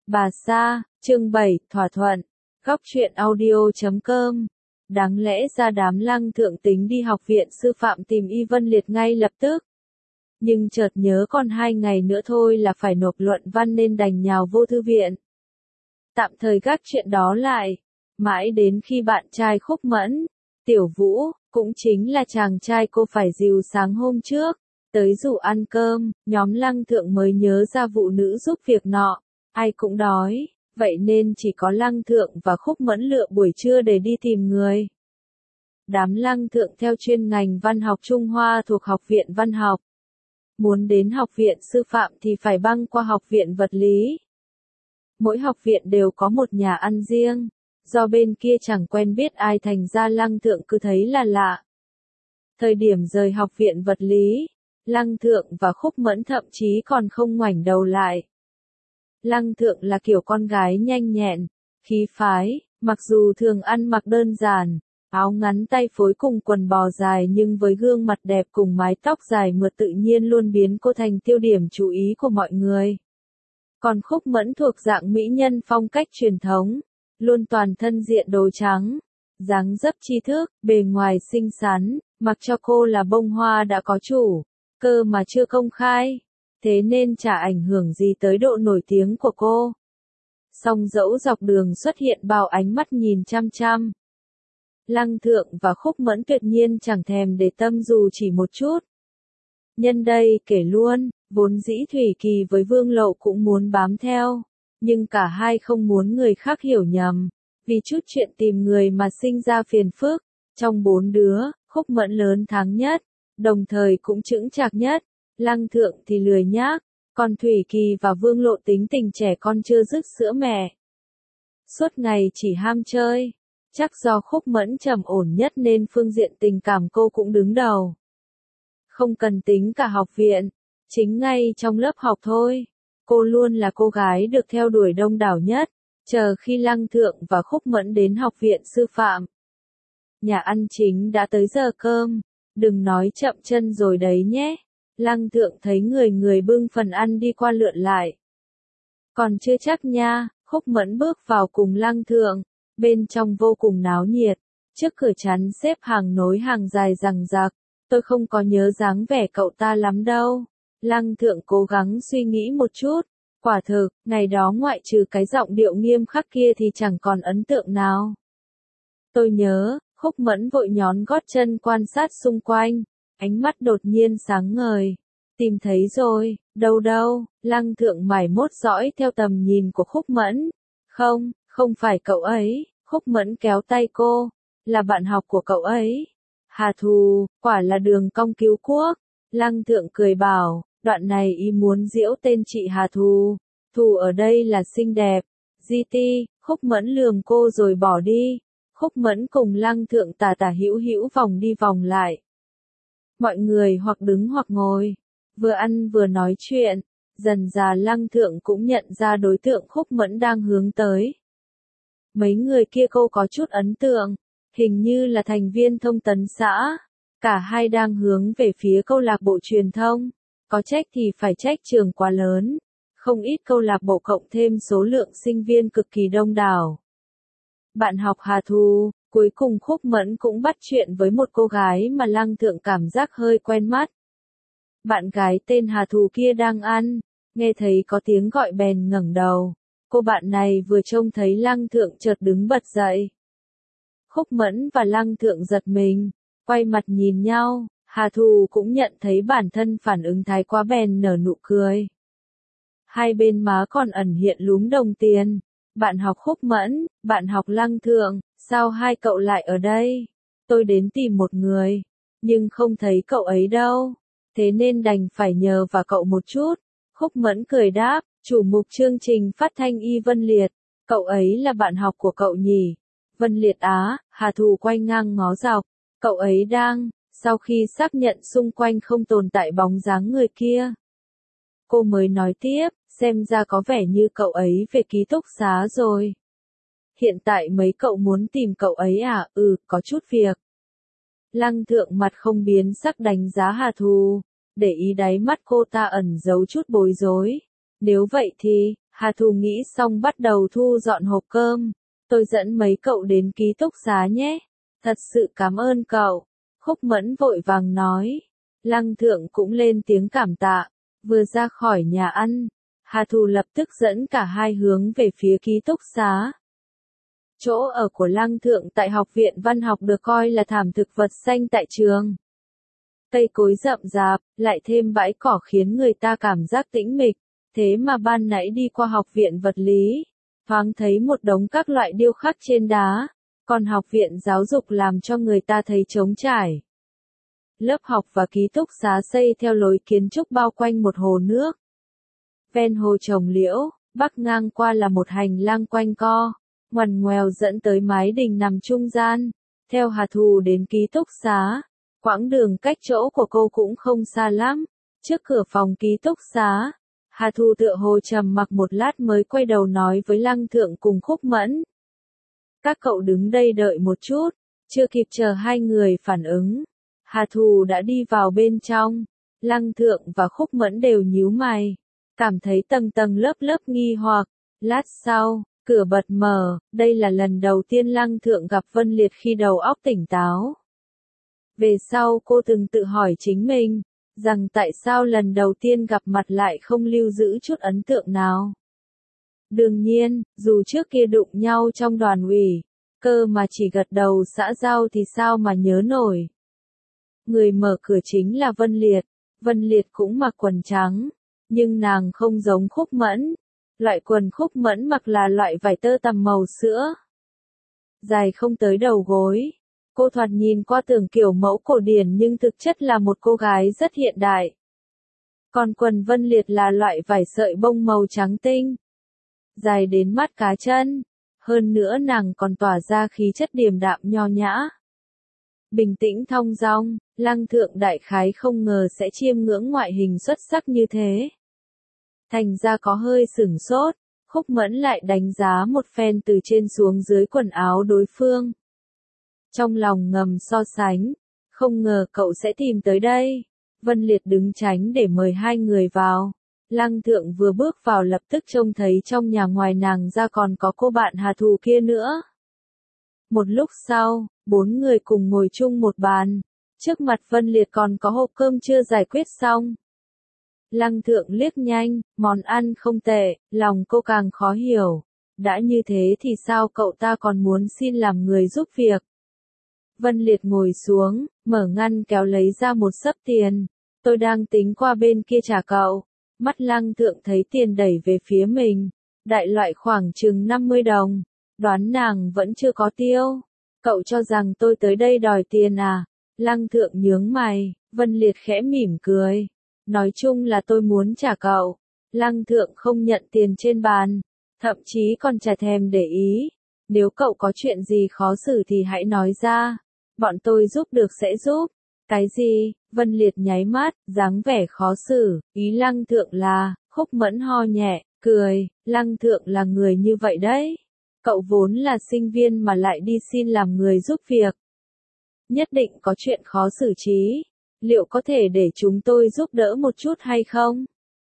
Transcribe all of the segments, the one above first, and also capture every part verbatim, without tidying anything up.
Bà Sa, chương bảy, thỏa thuận. Góc truyện audio chấm com. Đáng lẽ ra đám Lăng Thượng tính đi học viện sư phạm tìm Y Vân Liệt ngay lập tức. Nhưng chợt nhớ còn hai ngày nữa thôi là phải nộp luận văn nên đành nhào vô thư viện. Tạm thời gác chuyện đó lại. Mãi đến khi bạn trai Khúc Mẫn, Tiểu Vũ, cũng chính là chàng trai cô phải dìu sáng hôm trước, tới rủ ăn cơm, nhóm Lăng Thượng mới nhớ ra vụ nữ giúp việc nọ. Ai cũng đói, vậy nên chỉ có Lăng Thượng và Khúc Mẫn lựa buổi trưa để đi tìm người. Đám Lăng Thượng theo chuyên ngành văn học Trung Hoa thuộc Học viện Văn học. Muốn đến Học viện Sư phạm thì phải băng qua Học viện Vật lý. Mỗi học viện đều có một nhà ăn riêng, do bên kia chẳng quen biết ai thành ra Lăng Thượng cứ thấy là lạ. Thời điểm rời Học viện Vật lý, Lăng Thượng và Khúc Mẫn thậm chí còn không ngoảnh đầu lại. Lăng Thượng là kiểu con gái nhanh nhẹn, khí phái, mặc dù thường ăn mặc đơn giản, áo ngắn tay phối cùng quần bò dài nhưng với gương mặt đẹp cùng mái tóc dài mượt tự nhiên luôn biến cô thành tiêu điểm chú ý của mọi người. Còn Khúc Mẫn thuộc dạng mỹ nhân phong cách truyền thống, luôn toàn thân diện đồ trắng, dáng dấp tri thức, bề ngoài xinh xắn, mặc cho cô là bông hoa đã có chủ, cơ mà chưa công khai. Thế nên chả ảnh hưởng gì tới độ nổi tiếng của cô. Song dẫu dọc đường xuất hiện bao ánh mắt nhìn chăm chăm, Lăng Thượng và Khúc Mẫn tuyệt nhiên chẳng thèm để tâm dù chỉ một chút. Nhân đây kể luôn, vốn dĩ Thủy Kỳ với Vương Lộ cũng muốn bám theo, nhưng cả hai không muốn người khác hiểu nhầm, vì chút chuyện tìm người mà sinh ra phiền phức. Trong bốn đứa, Khúc Mẫn lớn tháng nhất, đồng thời cũng chững chạc nhất. Lăng Thượng thì lười nhác, còn Thủy Kỳ và Vương Lộ tính tình trẻ con chưa dứt sữa mẹ. Suốt ngày chỉ ham chơi, chắc do Khúc Mẫn trầm ổn nhất nên phương diện tình cảm cô cũng đứng đầu. Không cần tính cả học viện, chính ngay trong lớp học thôi, cô luôn là cô gái được theo đuổi đông đảo nhất, chờ khi Lăng Thượng và Khúc Mẫn đến Học viện Sư phạm. Nhà ăn chính đã tới giờ cơm, đừng nói chậm chân rồi đấy nhé. Lăng Thượng thấy người người bưng phần ăn đi qua lượn lại. Còn chưa chắc nha, Khúc Mẫn bước vào cùng Lăng Thượng, bên trong vô cùng náo nhiệt, trước cửa chắn xếp hàng nối hàng dài rằng rạc, tôi không có nhớ dáng vẻ cậu ta lắm đâu. Lăng Thượng cố gắng suy nghĩ một chút, quả thực, ngày đó ngoại trừ cái giọng điệu nghiêm khắc kia thì chẳng còn ấn tượng nào. Tôi nhớ, Khúc Mẫn vội nhón gót chân quan sát xung quanh. Ánh mắt đột nhiên sáng ngời. Tìm thấy rồi, đâu đâu, Lăng Thượng mải mốt dõi theo tầm nhìn của Khúc Mẫn. Không, không phải cậu ấy, Khúc Mẫn kéo tay cô, là bạn học của cậu ấy. Hà Thù, quả là đường cong cứu quốc. Lăng Thượng cười bảo, đoạn này ý muốn giễu tên chị Hà Thù. Thù ở đây là xinh đẹp. giê tê, Khúc Mẫn lườm cô rồi bỏ đi. Khúc Mẫn cùng Lăng Thượng tả tả hữu hữu vòng đi vòng lại. Mọi người hoặc đứng hoặc ngồi, vừa ăn vừa nói chuyện, dần dà Lăng Thượng cũng nhận ra đối tượng Khúc Mẫn đang hướng tới. Mấy người kia cô có chút ấn tượng, hình như là thành viên thông tấn xã, cả hai đang hướng về phía câu lạc bộ truyền thông, có trách thì phải trách trường quá lớn, không ít câu lạc bộ cộng thêm số lượng sinh viên cực kỳ đông đảo. Bạn học Hà Thù. Cuối cùng Khúc Mẫn cũng bắt chuyện với một cô gái mà Lăng Thượng cảm giác hơi quen mắt. Bạn gái tên Hà Thù kia đang ăn, nghe thấy có tiếng gọi bèn ngẩng đầu. Cô bạn này vừa trông thấy Lăng Thượng chợt đứng bật dậy. Khúc Mẫn và Lăng Thượng giật mình, quay mặt nhìn nhau, Hà Thù cũng nhận thấy bản thân phản ứng thái quá bèn nở nụ cười. Hai bên má còn ẩn hiện lúm đồng tiền. Bạn học Khúc Mẫn, bạn học Lăng Thượng. Sao hai cậu lại ở đây? Tôi đến tìm một người, nhưng không thấy cậu ấy đâu, thế nên đành phải nhờ vào cậu một chút. Khúc Mẫn cười đáp, chủ mục chương trình phát thanh Y Vân Liệt, cậu ấy là bạn học của cậu nhỉ? Vân Liệt á, Hà Thù quay ngang ngó dọc, cậu ấy đang, sau khi xác nhận xung quanh không tồn tại bóng dáng người kia. Cô mới nói tiếp, xem ra có vẻ như cậu ấy về ký túc xá rồi. Hiện tại mấy cậu muốn tìm cậu ấy à? Ừ, có chút việc. Lăng Thượng mặt không biến sắc đánh giá Hà Thù, để ý đáy mắt cô ta ẩn giấu chút bối rối. Nếu vậy thì, Hà Thù nghĩ xong bắt đầu thu dọn hộp cơm. Tôi dẫn mấy cậu đến ký túc xá nhé. Thật sự cảm ơn cậu. Khúc Mẫn vội vàng nói. Lăng Thượng cũng lên tiếng cảm tạ. Vừa ra khỏi nhà ăn, Hà Thù lập tức dẫn cả hai hướng về phía ký túc xá. Chỗ ở của Lăng Thượng tại Học viện Văn học được coi là thảm thực vật xanh tại trường. Cây cối rậm rạp, lại thêm bãi cỏ khiến người ta cảm giác tĩnh mịch. Thế mà ban nãy đi qua Học viện Vật lý, thoáng thấy một đống các loại điêu khắc trên đá, còn Học viện Giáo dục làm cho người ta thấy trống trải. Lớp học và ký túc xá xây theo lối kiến trúc bao quanh một hồ nước. Ven hồ trồng liễu, bắc ngang qua là một hành lang quanh co, ngoằn ngoèo dẫn tới mái đình nằm trung gian. Theo Hà Thù đến ký túc xá, quãng đường cách chỗ của cô cũng không xa lắm. Trước cửa phòng ký túc xá, Hà Thù tựa hồ trầm mặc một lát mới quay đầu nói với Lăng Thượng cùng Khúc Mẫn. Các cậu đứng đây đợi một chút. Chưa kịp chờ hai người phản ứng, Hà Thù đã đi vào bên trong. Lăng Thượng và Khúc Mẫn đều nhíu mày, cảm thấy tầng tầng lớp lớp nghi hoặc. Lát sau, cửa bật mở, đây là lần đầu tiên Lăng Thượng gặp Vân Liệt khi đầu óc tỉnh táo. Về sau cô từng tự hỏi chính mình, rằng tại sao lần đầu tiên gặp mặt lại không lưu giữ chút ấn tượng nào. Đương nhiên, dù trước kia đụng nhau trong đoàn ủy, cơ mà chỉ gật đầu xã giao thì sao mà nhớ nổi. Người mở cửa chính là Vân Liệt. Vân Liệt cũng mặc quần trắng, nhưng nàng không giống Khúc Mẫn. Loại quần Khúc Mẫn mặc là loại vải tơ tằm màu sữa, dài không tới đầu gối. Cô thoạt nhìn qua tưởng kiểu mẫu cổ điển nhưng thực chất là một cô gái rất hiện đại. Còn quần Vân Liệt là loại vải sợi bông màu trắng tinh, dài đến mắt cá chân. Hơn nữa nàng còn tỏa ra khí chất điềm đạm nho nhã, bình tĩnh thong dong. Lăng Thượng đại khái không ngờ sẽ chiêm ngưỡng ngoại hình xuất sắc như thế, thành ra có hơi sửng sốt. Khúc Mẫn lại đánh giá một phen từ trên xuống dưới quần áo đối phương. Trong lòng ngầm so sánh, không ngờ cậu sẽ tìm tới đây. Vân Liệt đứng tránh để mời hai người vào. Lăng Thượng vừa bước vào lập tức trông thấy trong nhà ngoài nàng ra còn có cô bạn Hà Thù kia nữa. Một lúc sau, bốn người cùng ngồi chung một bàn. Trước mặt Vân Liệt còn có hộp cơm chưa giải quyết xong. Lăng Thượng liếc nhanh, món ăn không tệ, lòng cô càng khó hiểu. Đã như thế thì sao cậu ta còn muốn xin làm người giúp việc? Vân Liệt ngồi xuống, mở ngăn kéo lấy ra một xấp tiền. Tôi đang tính qua bên kia trả cậu. Mắt Lăng Thượng thấy tiền đẩy về phía mình. Đại loại khoảng chừng năm mươi đồng. Đoán nàng vẫn chưa có tiêu. Cậu cho rằng tôi tới đây đòi tiền à? Lăng Thượng nhướng mày. Vân Liệt khẽ mỉm cười. Nói chung là tôi muốn trả cậu. Lăng Thượng không nhận tiền trên bàn, thậm chí còn chả thèm để ý. Nếu cậu có chuyện gì khó xử thì hãy nói ra. Bọn tôi giúp được sẽ giúp. Cái gì? Vân Liệt nháy mắt, dáng vẻ khó xử. Ý Lăng Thượng là, Khúc Mẫn ho nhẹ, cười. Lăng Thượng là người như vậy đấy. Cậu vốn là sinh viên mà lại đi xin làm người giúp việc. Nhất định có chuyện khó xử trí. Liệu có thể để chúng tôi giúp đỡ một chút hay không?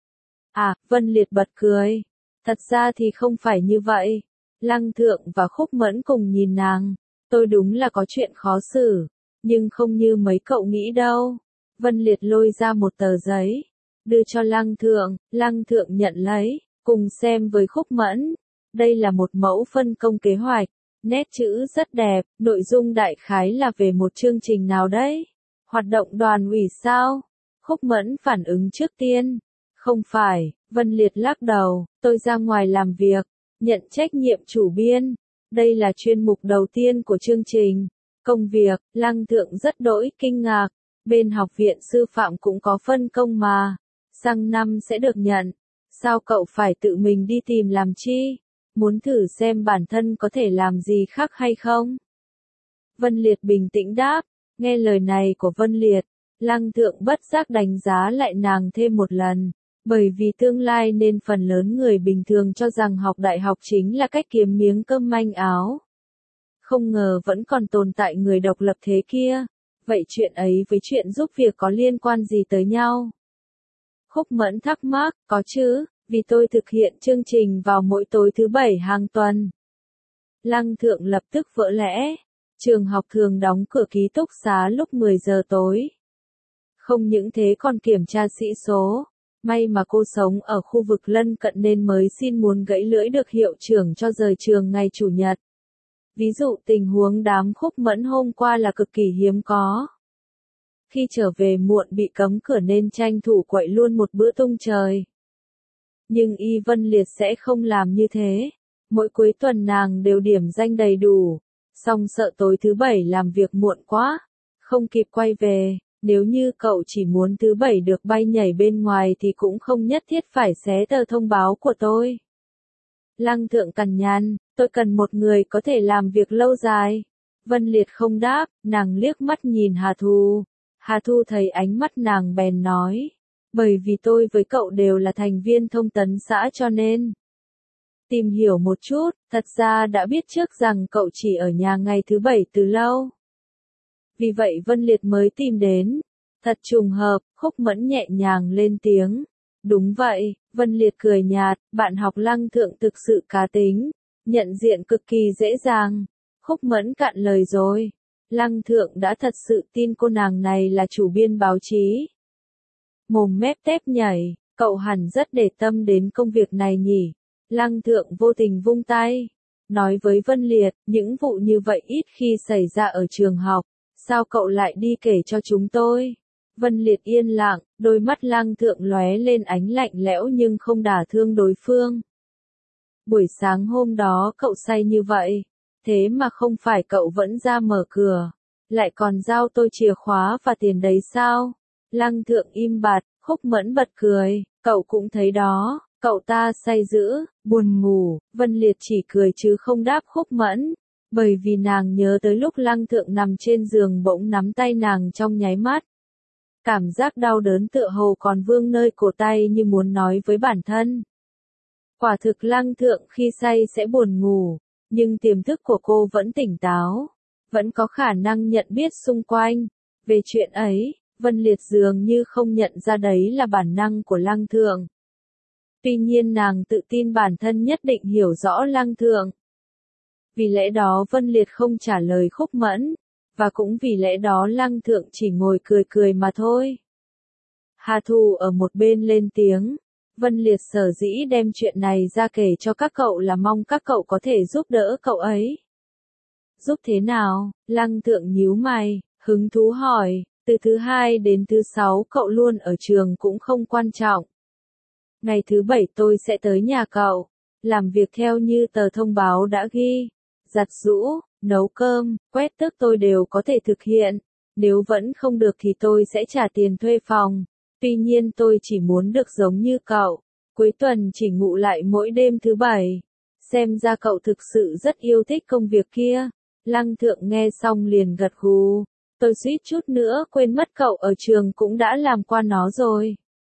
À, Vân Liệt bật cười. Thật ra thì không phải như vậy. Lăng Thượng và Khúc Mẫn cùng nhìn nàng. Tôi đúng là có chuyện khó xử, nhưng không như mấy cậu nghĩ đâu. Vân Liệt lôi ra một tờ giấy, đưa cho Lăng Thượng. Lăng Thượng nhận lấy, cùng xem với Khúc Mẫn. Đây là một mẫu phân công kế hoạch, nét chữ rất đẹp, nội dung đại khái là về một chương trình nào đấy. Hoạt động đoàn ủy sao? Khúc Mẫn phản ứng trước tiên. Không phải. Vân Liệt lắc đầu. Tôi ra ngoài làm việc, nhận trách nhiệm chủ biên. Đây là chuyên mục đầu tiên của chương trình. Công việc. Lăng Thượng rất đỗi kinh ngạc. Bên học viện sư phạm cũng có phân công mà. Sang năm sẽ được nhận. Sao cậu phải tự mình đi tìm làm chi? Muốn thử xem bản thân có thể làm gì khác hay không? Vân Liệt bình tĩnh đáp. Nghe lời này của Vân Liệt, Lăng Thượng bất giác đánh giá lại nàng thêm một lần. Bởi vì tương lai nên phần lớn người bình thường cho rằng học đại học chính là cách kiếm miếng cơm manh áo. Không ngờ vẫn còn tồn tại người độc lập thế kia. Vậy chuyện ấy với chuyện giúp việc có liên quan gì tới nhau? Khúc Mẫn thắc mắc, có chứ. Vì tôi thực hiện chương trình vào mỗi tối thứ bảy hàng tuần. Lăng Thượng lập tức vỡ lẽ. Trường học thường đóng cửa ký túc xá lúc mười giờ tối. Không những thế còn kiểm tra sĩ số. May mà cô sống ở khu vực lân cận nên mới xin muốn gãy lưỡi được hiệu trưởng cho rời trường ngày Chủ nhật. Ví dụ tình huống đám Khúc Mẫn hôm qua là cực kỳ hiếm có. Khi trở về muộn bị cấm cửa nên tranh thủ quậy luôn một bữa tung trời. Nhưng Y Vân Liệt sẽ không làm như thế. Mỗi cuối tuần nàng đều điểm danh đầy đủ. Song sợ tối thứ bảy làm việc muộn quá. Không kịp quay về. Nếu như cậu chỉ muốn thứ bảy được bay nhảy bên ngoài thì cũng không nhất thiết phải xé tờ thông báo của tôi. Lăng Thượng cằn nhằn, tôi cần một người có thể làm việc lâu dài. Vân Liệt không đáp, nàng liếc mắt nhìn Hà Thu. Hà Thu thấy ánh mắt nàng bèn nói, bởi vì tôi với cậu đều là thành viên thông tấn xã cho nên. Tìm hiểu một chút, thật ra đã biết trước rằng cậu chỉ ở nhà ngày thứ bảy từ lâu. Vì vậy Vân Liệt mới tìm đến. Thật trùng hợp, Khúc Mẫn nhẹ nhàng lên tiếng. Đúng vậy, Vân Liệt cười nhạt, bạn học Lăng Thượng thực sự cá tính. Nhận diện cực kỳ dễ dàng. Khúc Mẫn cạn lời rồi. Lăng Thượng đã thật sự tin cô nàng này là chủ biên báo chí. Mồm mép tép nhảy, cậu hẳn rất để tâm đến công việc này nhỉ. Lăng Thượng vô tình vung tay. Nói với Vân Liệt, những vụ như vậy ít khi xảy ra ở trường học. Sao cậu lại đi kể cho chúng tôi? Vân Liệt yên lặng, đôi mắt Lăng Thượng lóe lên ánh lạnh lẽo nhưng không đả thương đối phương. Buổi sáng hôm đó cậu say như vậy, thế mà không phải cậu vẫn ra mở cửa, lại còn giao tôi chìa khóa và tiền đấy sao? Lăng Thượng im bặt, Khúc Mẫn bật cười, cậu cũng thấy đó, cậu ta say dữ, buồn ngủ, Vân Liệt chỉ cười chứ không đáp Khúc Mẫn. Bởi vì nàng nhớ tới lúc Lăng Thượng nằm trên giường bỗng nắm tay nàng trong nháy mắt. Cảm giác đau đớn tựa hồ còn vương nơi cổ tay như muốn nói với bản thân. Quả thực Lăng Thượng khi say sẽ buồn ngủ, nhưng tiềm thức của cô vẫn tỉnh táo, vẫn có khả năng nhận biết xung quanh. Về chuyện ấy, Vân Liệt dường như không nhận ra đấy là bản năng của Lăng Thượng. Tuy nhiên nàng tự tin bản thân nhất định hiểu rõ Lăng Thượng. Vì lẽ đó Vân Liệt không trả lời Khúc Mẫn, và cũng vì lẽ đó Lăng Thượng chỉ ngồi cười cười mà thôi. Hà Thu ở một bên lên tiếng, Vân Liệt sở dĩ đem chuyện này ra kể cho các cậu là mong các cậu có thể giúp đỡ cậu ấy. Giúp thế nào? Lăng Thượng nhíu mày, hứng thú hỏi, từ thứ hai đến thứ sáu cậu luôn ở trường cũng không quan trọng. Ngày thứ bảy tôi sẽ tới nhà cậu, làm việc theo như tờ thông báo đã ghi. Giặt giũ, nấu cơm, quét tước tôi đều có thể thực hiện. Nếu vẫn không được thì tôi sẽ trả tiền thuê phòng. Tuy nhiên tôi chỉ muốn được giống như cậu. Cuối tuần chỉ ngủ lại mỗi đêm thứ bảy. Xem ra cậu thực sự rất yêu thích công việc kia. Lăng Thượng nghe xong liền gật gù. Tôi suýt chút nữa quên mất cậu ở trường cũng đã làm qua nó rồi.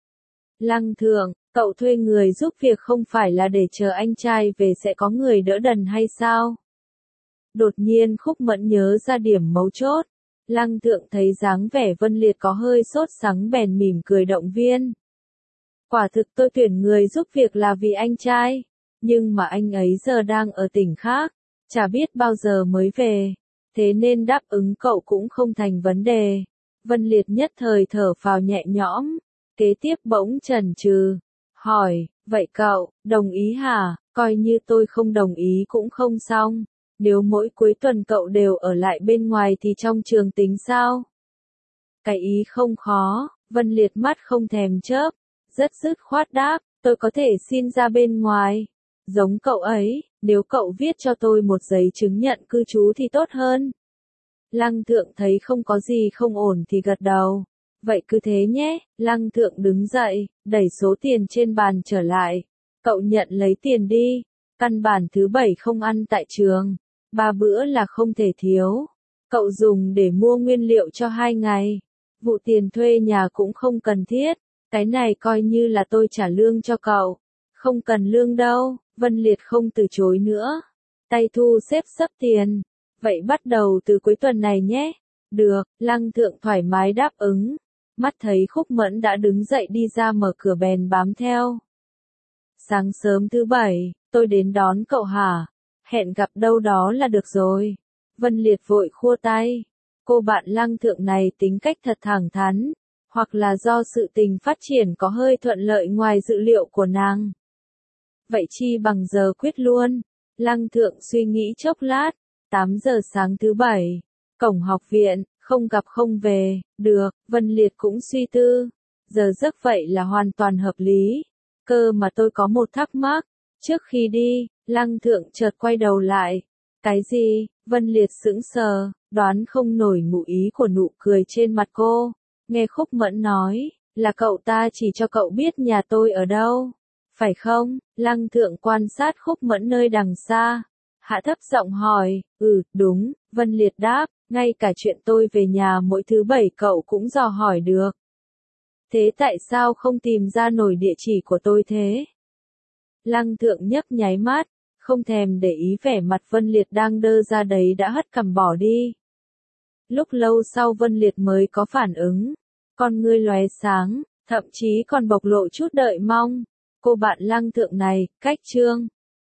Lăng Thượng, cậu thuê người giúp việc không phải là để chờ anh trai về sẽ có người đỡ đần hay sao? Đột nhiên Khúc Mẫn nhớ ra điểm mấu chốt. Lăng Thượng thấy dáng vẻ Vân Liệt có hơi sốt sắng bèn mỉm cười động viên. Quả thực tôi tuyển người giúp việc là vì anh trai. Nhưng mà anh ấy giờ đang ở tỉnh khác. Chả biết bao giờ mới về. Thế nên đáp ứng cậu cũng không thành vấn đề. Vân Liệt nhất thời thở phào nhẹ nhõm. Kế tiếp bỗng chần chừ. Hỏi, vậy cậu, đồng ý hả? Coi như tôi không đồng ý cũng không xong. Nếu mỗi cuối tuần cậu đều ở lại bên ngoài thì trong trường tính sao? Cái ý không khó, Vân Liệt mắt không thèm chớp, rất dứt khoát đáp, tôi có thể xin ra bên ngoài. Giống cậu ấy, nếu cậu viết cho tôi một giấy chứng nhận cư trú thì tốt hơn. Lăng Thượng thấy không có gì không ổn thì gật đầu. Vậy cứ thế nhé, Lăng Thượng đứng dậy, đẩy số tiền trên bàn trở lại. Cậu nhận lấy tiền đi, căn bản thứ bảy không ăn tại trường. Ba bữa là không thể thiếu. Cậu dùng để mua nguyên liệu cho hai ngày. Vụ tiền thuê nhà cũng không cần thiết. Cái này coi như là tôi trả lương cho cậu. Không cần lương đâu, Vân Liệt không từ chối nữa. Tay thu xếp sắp tiền. Vậy bắt đầu từ cuối tuần này nhé. Được, Lăng Thượng thoải mái đáp ứng. Mắt thấy Khúc Mẫn đã đứng dậy đi ra mở cửa bèn bám theo. Sáng sớm thứ bảy, tôi đến đón cậu hả? Hẹn gặp đâu đó là được rồi. Vân Liệt vội khua tay. Cô bạn Lăng Thượng này tính cách thật thẳng thắn, hoặc là do sự tình phát triển có hơi thuận lợi ngoài dự liệu của nàng. Vậy chi bằng giờ quyết luôn. Lăng Thượng suy nghĩ chốc lát. tám giờ sáng thứ bảy. Cổng học viện, không gặp không về, được, Vân Liệt cũng suy tư. Giờ giấc vậy là hoàn toàn hợp lý. Cơ mà tôi có một thắc mắc. Trước khi đi, Lăng Thượng chợt quay đầu lại. Cái gì? Vân Liệt sững sờ, đoán không nổi ngụ ý của nụ cười trên mặt cô. Nghe Khúc Mẫn nói, là cậu ta chỉ cho cậu biết nhà tôi ở đâu. Phải không? Lăng Thượng quan sát Khúc Mẫn nơi đằng xa. Hạ thấp giọng hỏi, ừ, đúng, Vân Liệt đáp, ngay cả chuyện tôi về nhà mỗi thứ bảy cậu cũng dò hỏi được. Thế tại sao không tìm ra nổi địa chỉ của tôi thế? Lăng Thượng nhấp nháy mắt, không thèm để ý vẻ mặt Vân Liệt đang đơ ra đấy đã hất cằm bỏ đi. Lúc lâu sau Vân Liệt mới có phản ứng, con ngươi lóe sáng, thậm chí còn bộc lộ chút đợi mong. Cô bạn Lăng Thượng này, cách chương